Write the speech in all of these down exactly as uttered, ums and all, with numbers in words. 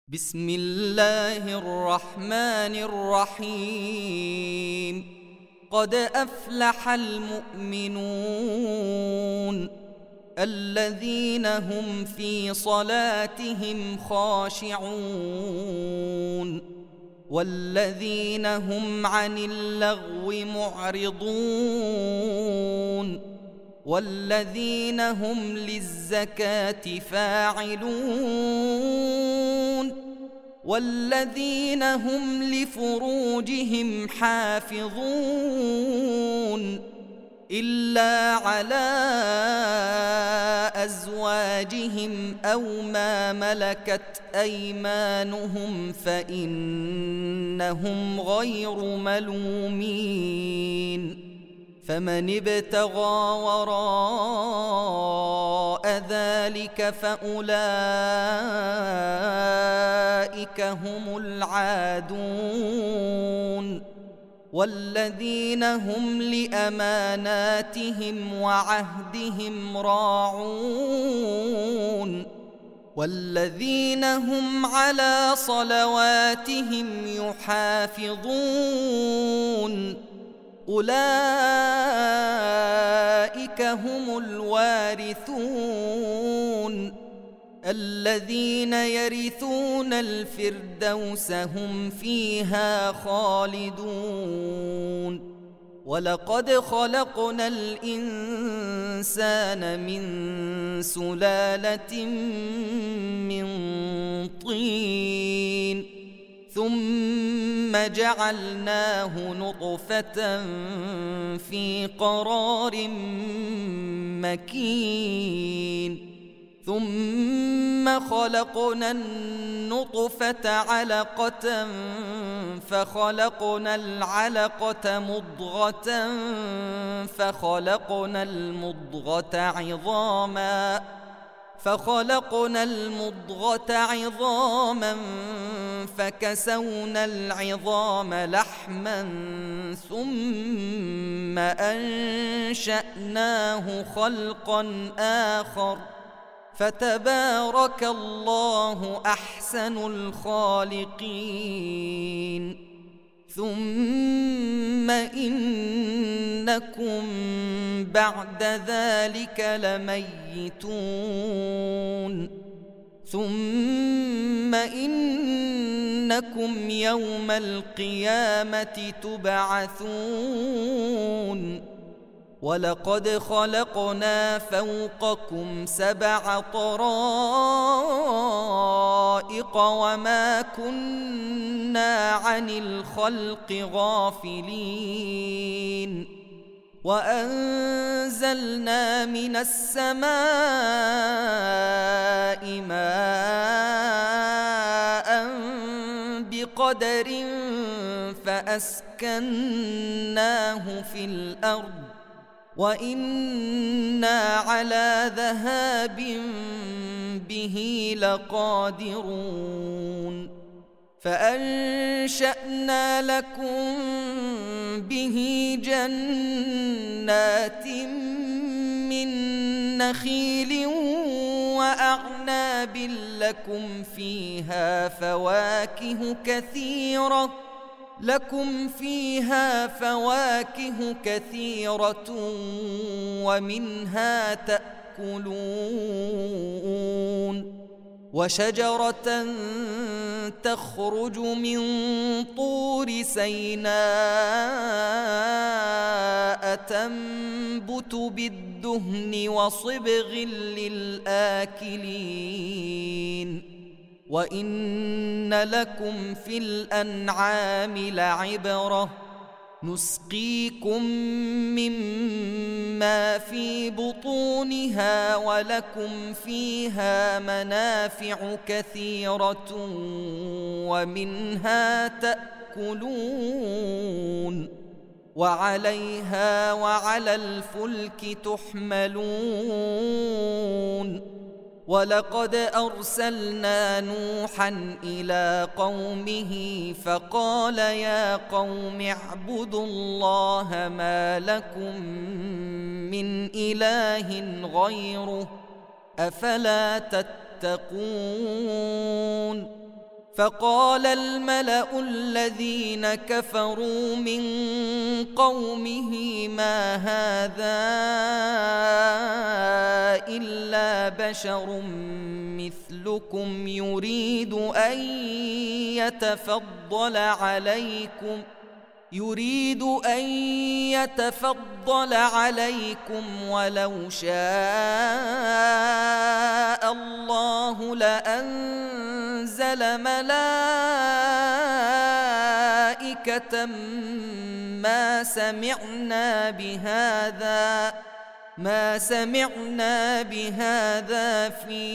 بسم الله الرحمن الرحيم. قد أفلح المؤمنون الذين هم في صلاتهم خاشعون والذين هم عن اللغو معرضون والذين هم للزكاة فاعلون والذين هم لفروجهم حافظون إلا على أزواجهم أو ما ملكت أيمانهم فإنهم غير ملومين. فمن ابتغى وراء ذلك فأولئك هم العادون والذين هم لأماناتهم وعهدهم راعون والذين هم على صلواتهم يحافظون. أولئك هم الوارثون الذين يرثون الفردوس هم فيها خالدون. ولقد خلقنا الإنسان من سلالة من طين ثم جعلناه نطفة في قرار مكين ثم خلقنا النطفة علقة فخلقنا العلقة مضغة فخلقنا المضغة عظاما فخلقنا المضغة عظاما فكسونا العظام لحما ثم أنشأناه خلقا آخر فتبارك الله أحسن الخالقين. ثم إنكم بعد ذلك لميتون ثم إنكم يوم القيامة تبعثون. ولقد خلقنا فوقكم سبع طرائق وما كنا عن الخلق غافلين. وأنزلنا من السماء ماء بقدر فأسكناه في الأرض وإنا على ذهاب به لقادرون. فأنشأنا لكم به جنات من نخيل وأعناب لكم فيها فواكه كثيرة لكم فيها فواكه كثيرة ومنها تأكلون. وشجرة تخرج من طور سيناء تنبت بالدهن وصبغ للآكلين. وإن لكم في الأنعام لعبرة نسقيكم مما في بطونها ولكم فيها منافع كثيرة ومنها تأكلون وعليها وعلى الفلك تحملون. ولقد أرسلنا نوحا إلى قومه فقال يا قوم اعبدوا الله ما لكم من إله غيره أفلا تتقون فقال الملأ الذين كفروا من قومه ما هذا إلا بشر مثلكم يريد أن يتفضل عليكم يريد أن يتفضل عليكم ولو شاء الله لأنزل ملائكة ما سمعنا بهذا ما سمعنا بهذا في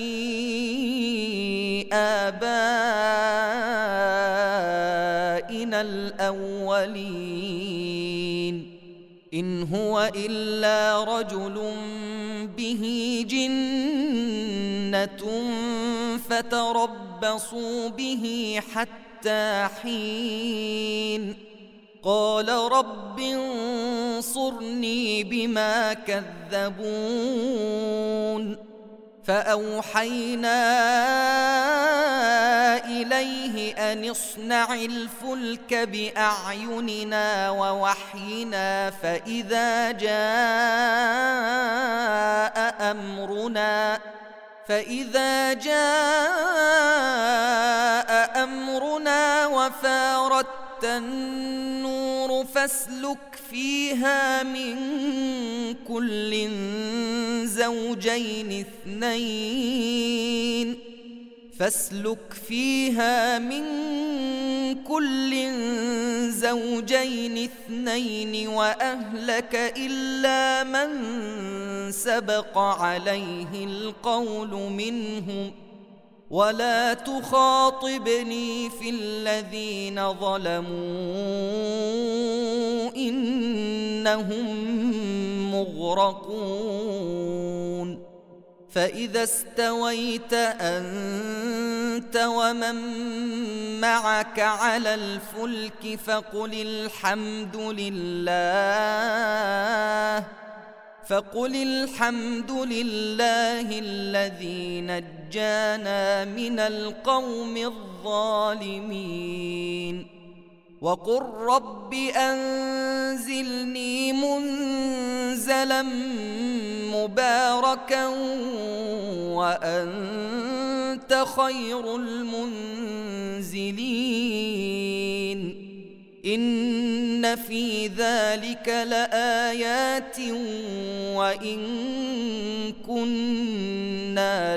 آبائنا الأولين إن هو إلا رجل به جنة فتربصوا به حتى حين قال رب انصرني بما كذبون فأوحينا إليه أن اصنع الفلك بأعيننا ووحينا فإذا جاء أمرنا فإذا جاء أمرنا وفارت النور فاسلك فيها من كل زوجين اثنين فاسلك فيها من كل زوجين اثنين وأهلك إلا من سبق عليه القول منهم ولا تخاطبني في الذين ظلموا إنهم مغرقون فإذا استويت أنت ومن معك على الفلك فقل الحمد لله فقل الحمد لله الذي نجانا من القوم الظالمين وقل رب أنزلني منزلا مباركا وأنت خير المنزلين إن في ذلك لآيات وإن كنا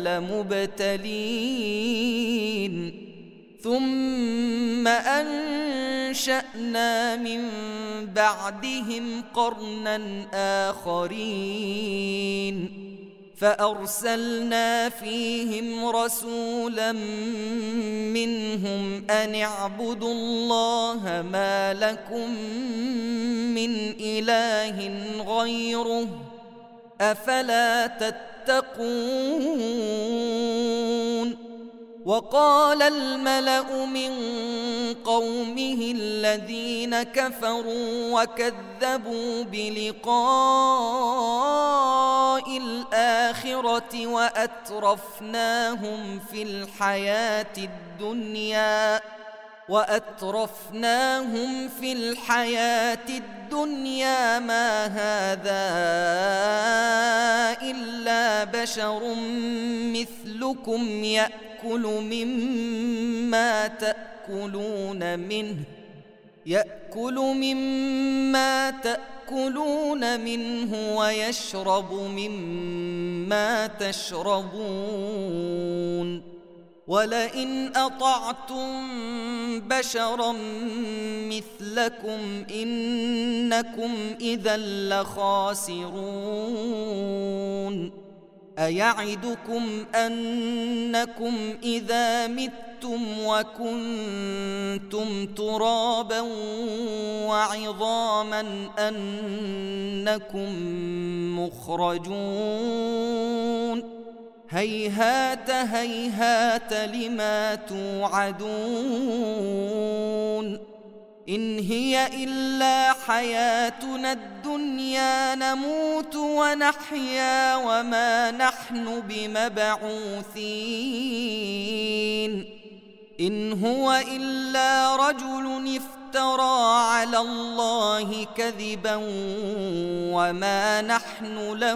لمبتلين ثم أنشأنا من بعدهم قرنا آخرين فأرسلنا فيهم رسولا منهم أن اعبدوا الله ما لكم من إله غيره أفلا تتقون وقال الملأ من قومه الذين كفروا وكذبوا بلقاء الآخرة وأترفناهم في الحياة الدنيا وأترفناهم في الحياة الدنيا ما هذا إلا بشر مثلكم يأكل مما تأكلون منه يأكل مما تأكلون منه ويشرب مما تشربون ولئن أطعتم بشرا مثلكم إنكم إذا لخاسرون أيعدكم أنكم إذا متم وكنتم ترابا وعظاما أنكم مخرجون هيهات هيهات لما توعدون إن هي إلا حياتنا الدنيا نموت ونحيا وما نحن بمبعوثين إن هو إلا رجل افترى على الله كذبا وما نحن له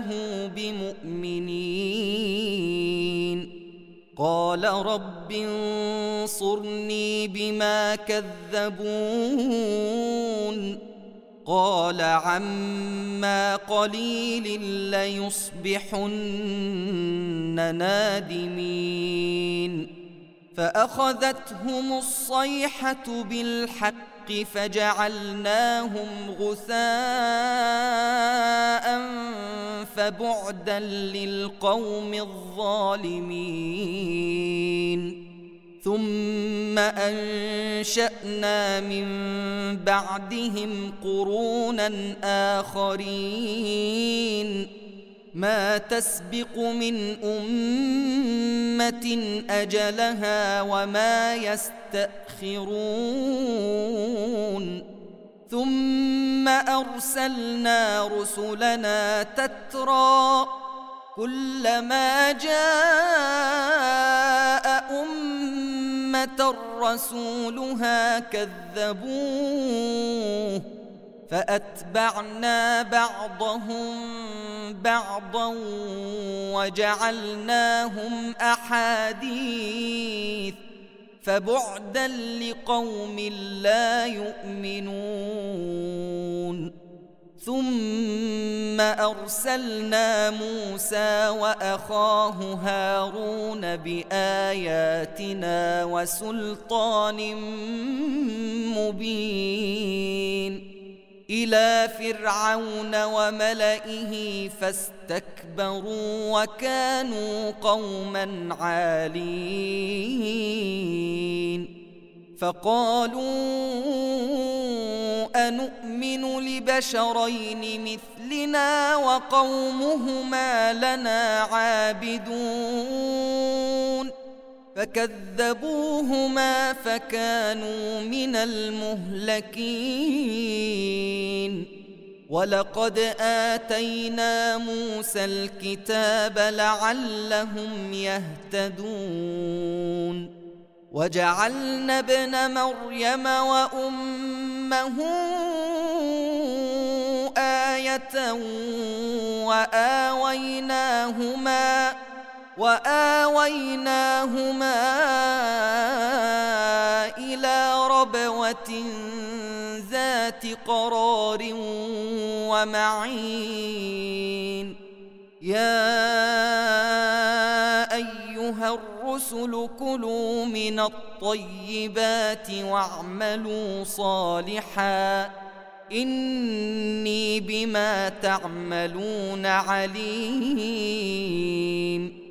بمؤمنين قال رب انصرني بما كذبون قال عما قليل ليصبحن نادمين فأخذتهم الصيحة بالحق فجعلناهم غثاء فبعدا للقوم الظالمين ثم أنشأنا من بعدهم قرونا آخرين ما تسبق من أمة أجلها وما يستأخرون ثم أرسلنا رسلنا تترى كلما جاء أمة رسولها كذبوه فأتبعنا بعضهم بعضا وجعلناهم أحاديث فبعدا لقوم لا يؤمنون ثم أرسلنا موسى وأخاه هارون بآياتنا وسلطان مبين إلى فرعون وملئه فاستكبروا وكانوا قوما عالين فقالوا أنؤمن لبشرين مثلنا وقومهما لنا عابدون فكذبوهما فكانوا من المهلكين ولقد آتينا موسى الكتاب لعلهم يهتدون وجعلنا ابن مريم وأمه آية وآويناهما وآويناهما إلى ربوة ذات قرار ومعين يا أيها الرسل كلوا من الطيبات واعملوا صالحا إني بما تعملون عليم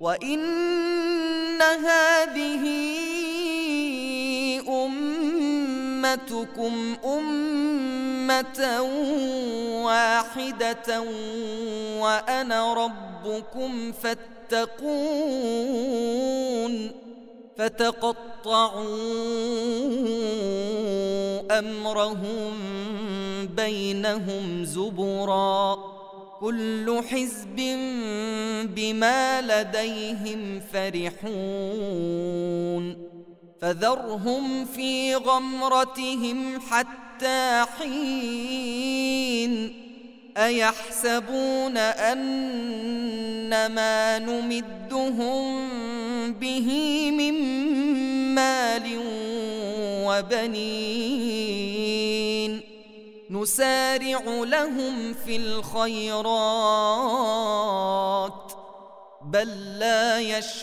وإن هذه أمتكم أمة واحدة وأنا ربكم فاتقون فتقطعوا أمرهم بينهم زبرا كل حزب بما لديهم فرحون فذرهم في غمرتهم حتى حين أيحسبون أن ما نمدهم به من مال وبنين نسارع لهم في الخيرات بل لا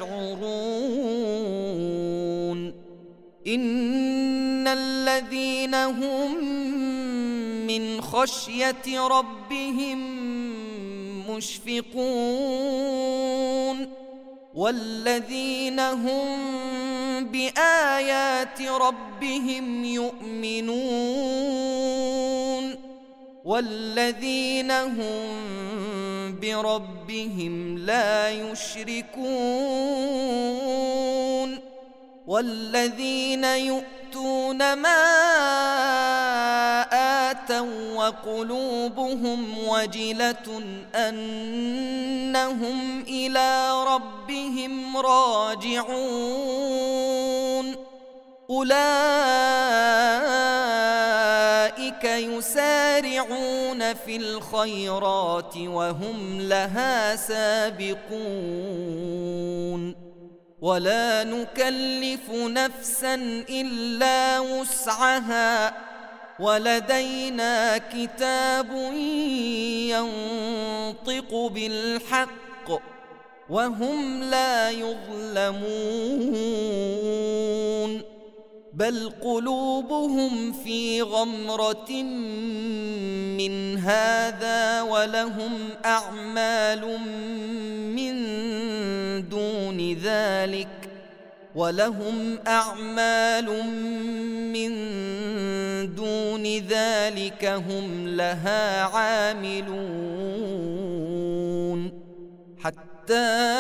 يشعرون إن الذين هم من خشية ربهم مشفقون والذين هم بآيات ربهم يؤمنون والذين هم بربهم لا يشركون والذين يؤتون ما آتوا وقلوبهم وجلة أنهم إلى ربهم راجعون أولئك يسارعون في الخيرات وهم لها سابقون ولا نكلف نفسا إلا وسعها ولدينا كتاب ينطق بالحق وهم لا يظلمون بل قلوبهم في غمرة من هذا ولهم أعمال من دون ذلك ولهم أعمال من دون ذلك هم لها عاملون حتى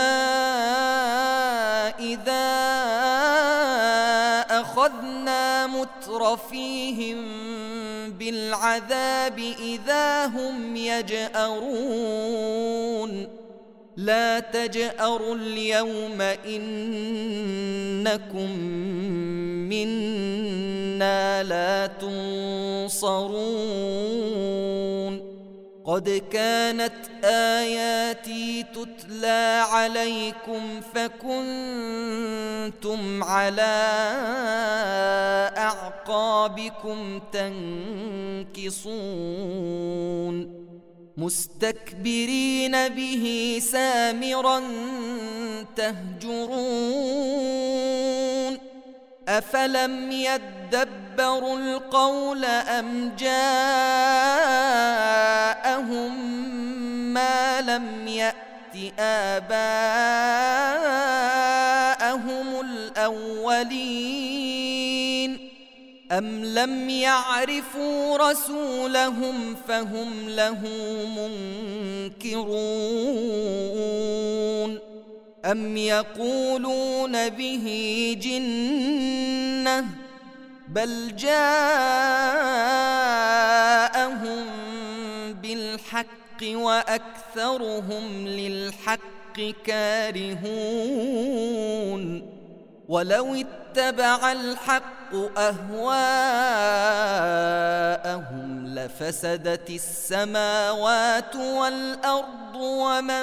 إذا أخذنا مترفيهم بالعذاب إذا هم يجأرون لا تجأروا اليوم إنكم منا لا تنصرون قد كانت آياتي تتلى عليكم فكنتم على أعقابكم تنكصون مستكبرين به سامرا تهجرون أفلم يدبروا القول أم جاءهم ما لم يأت آباءهم الأولين أم لم يعرفوا رسولهم فهم له منكرون أم يقولون به جنة بل جاءهم بالحق وأكثرهم للحق كارهون ولو اتبع الحق أهواءهم لفسدت السماوات والأرض ومن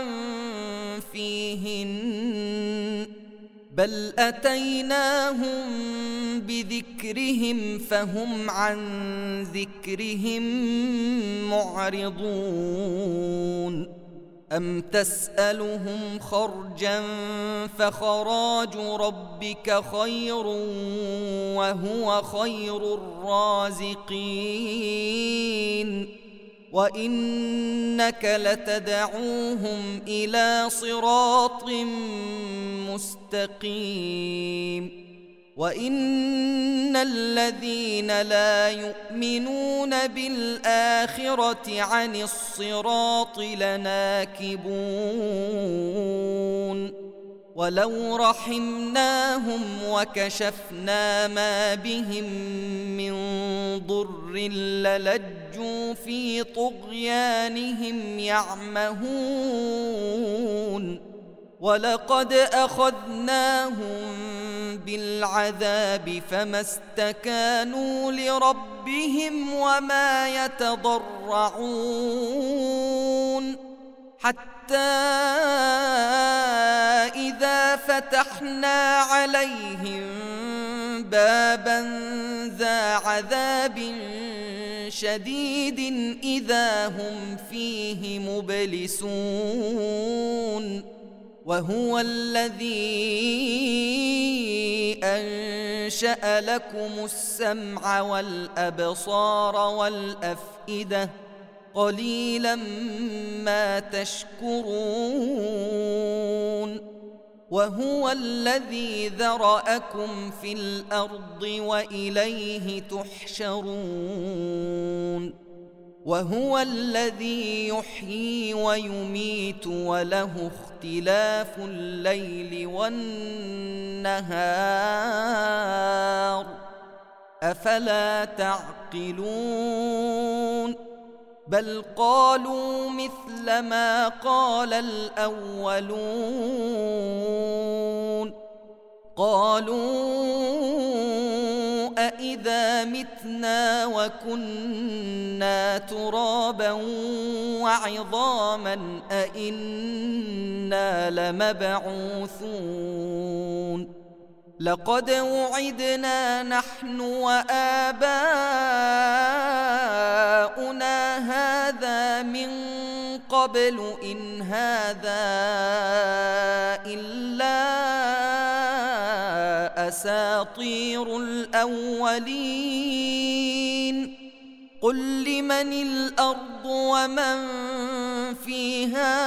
فيهن بل أتيناهم بذكرهم فهم عن ذكرهم معرضون أم تسألهم خرجا فخراج ربك خير وهو خير الرازقين وإنك لتدعوهم إلى صراط مستقيم وإن الذين لا يؤمنون بالآخرة عن الصراط لناكبون ولو رحمناهم وكشفنا ما بهم من ضر للجوا في طغيانهم يعمهون ولقد أخذناهم بالعذاب فما استكانوا لربهم وما يتضرعون حتى إذا فتحنا عليهم بابا ذا عذاب شديد إذا هم فيه مبلسون وهو الذي أنشأ لكم السمع والأبصار والأفئدة قليلا ما تشكرون وهو الذي ذرأكم في الأرض وإليه تحشرون وهو الذي يحيي ويميت وله اختلاف الليل والنهار أفلا تعقلون بل قالوا مثل ما قال الأولون قالوا أإذا متنا وكنا ترابا وعظاما أإنا لمبعوثون لقد وعدنا نحن وآباؤنا هذا من قبل إن هذا إلا أساطير الأولين قل لمن الأرض ومن فيها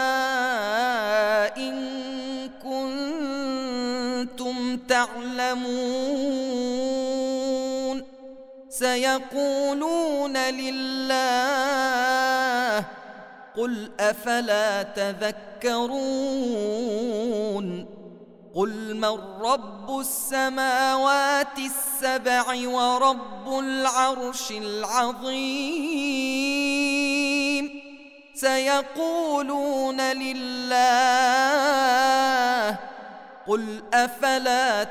إن كنتم تعلمون سيقولون لله قل أفلا تذكرون قل من رب السماوات السبع ورب العرش العظيم سيقولون لله قل أفلا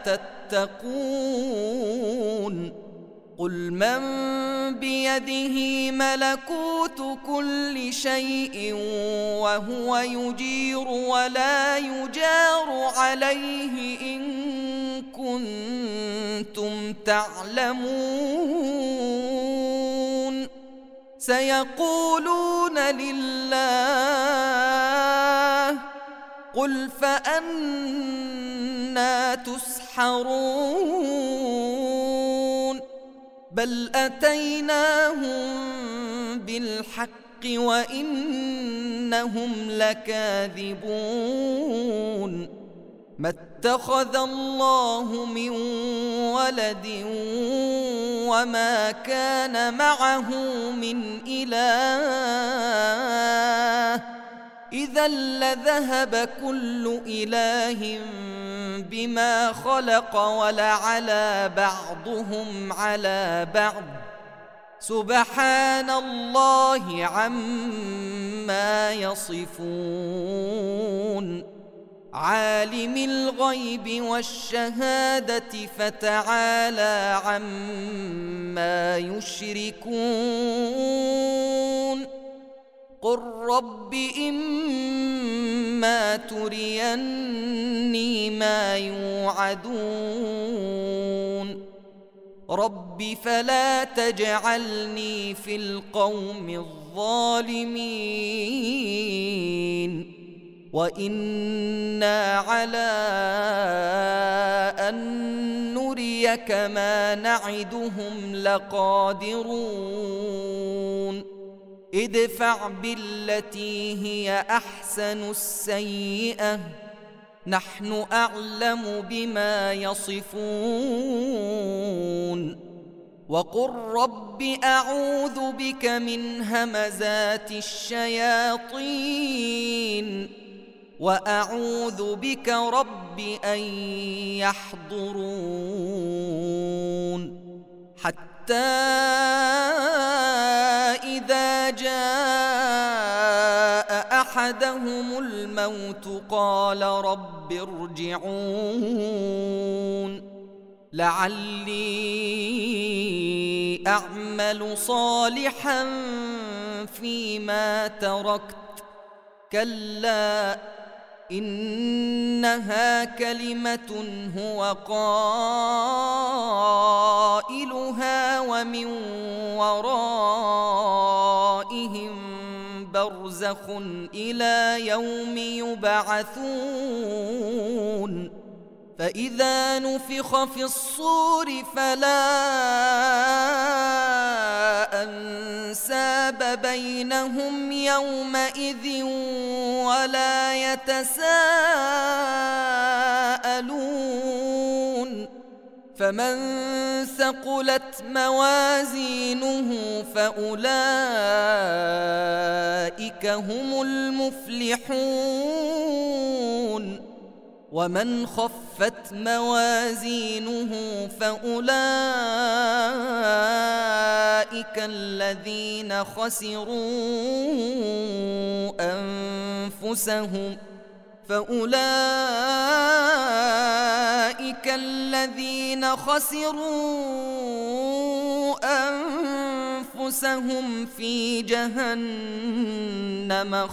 تتقون قل من بيده ملكوت كل شيء وهو يجير ولا يجار عليه إن كنتم تعلمون سيقولون لله قل فأنى تسحرون بل أتيناهم بالحق وإنهم لكاذبون ما اتخذ الله من ولد وما كان معه من إله إذا لذهب كل إله بما خلق ولعلى بعضهم على بعض سبحان الله عما يصفون عالم الغيب والشهادة فتعالى عما يشركون قل رب إما تريني ما يوعدون رب فلا تجعلني في القوم الظالمين وإنا على أن نريك ما نعدهم لقادرون ادفع بالتي هي أحسن السيئة نحن أعلم بما يصفون وقل رب أعوذ بك من همزات الشياطين وأعوذ بك رب أن يحضرون حتى إذا جاء أحدهم الموت قال رب ارجعون لعلي أعمل صالحا فيما تركت كلا إنها كلمة هو قائلها ومن ورائهم برزخ إلى يوم يبعثون فإذا نفخ في الصور فلا أنساب بينهم يومئذ ولا يتساءلون فمن ثقلت موازينه فأولئك هم المفلحون ومن خفت موازينه فأولئك الذين خسروا أنفسهم فأولئك الذين خسروا أنفسهم في جهنم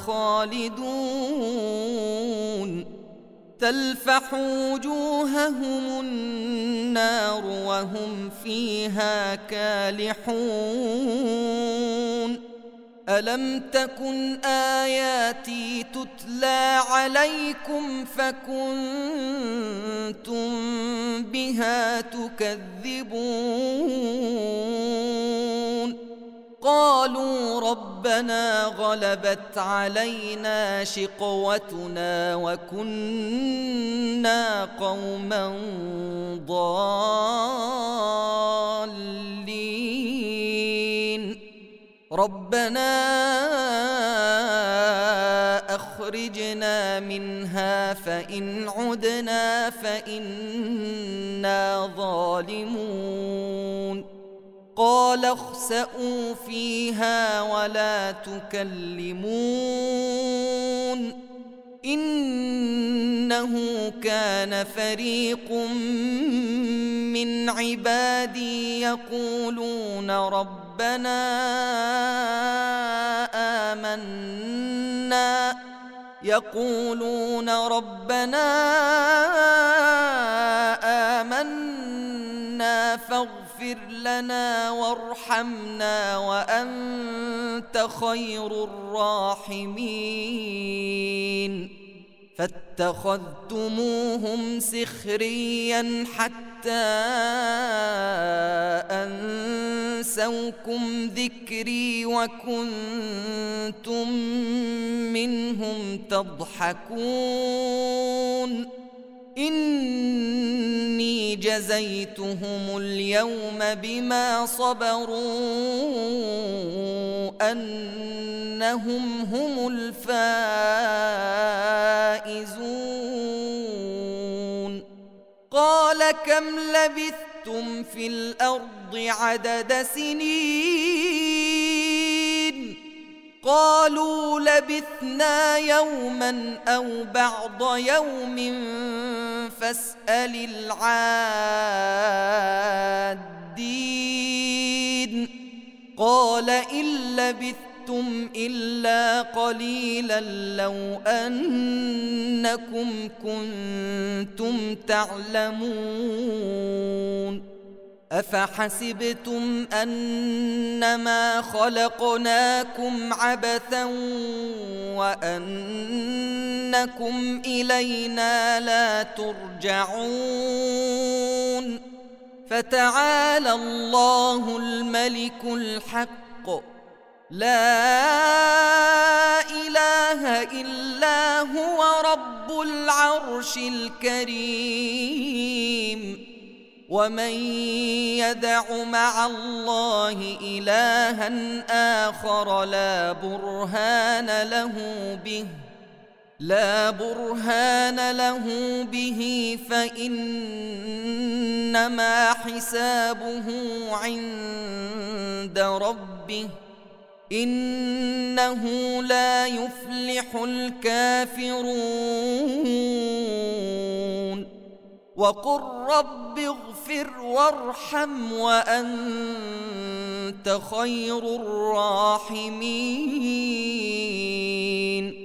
خالدون تلفح وجوههم النار وهم فيها كالحون ألم تكن آياتي تتلى عليكم فكنتم بها تكذبون قالوا ربنا غلبت علينا شقوتنا وكنا قوما ضالين ربنا أخرجنا منها فإن عدنا فإنا ظالمون قال اخسئوا فيها ولا تكلمون إنه كان فريق من عبادي يقولون ربنا آمنا يقولون ربنا آمنا فاغفر لنا وارحمنا وأنت خير الراحمين فاتخذتموهم سخريا حتى أنسوكم ذكري وكنتم منهم تضحكون إني جزيتهم اليوم بما صبروا أنهم هم الفائزون قال كم لبثتم في الأرض عدد سنين قالوا لبثنا يوما أو بعض يوم فاسأل العادين قال إن لبثتم إلا قليلا لو أنكم كنتم تعلمون أفحسبتم أنما خلقناكم عبثا وأنكم إلينا لا ترجعون فتعالى الله الملك الحق لا إله إلا هو رب العرش الكريم ومن يدع مع الله إلها آخر لا برهان له به لا برهان له به فإنما حسابه عند ربه إنه لا يفلح الكافرون وقل رب اغفر وارحم وأنت خير الراحمين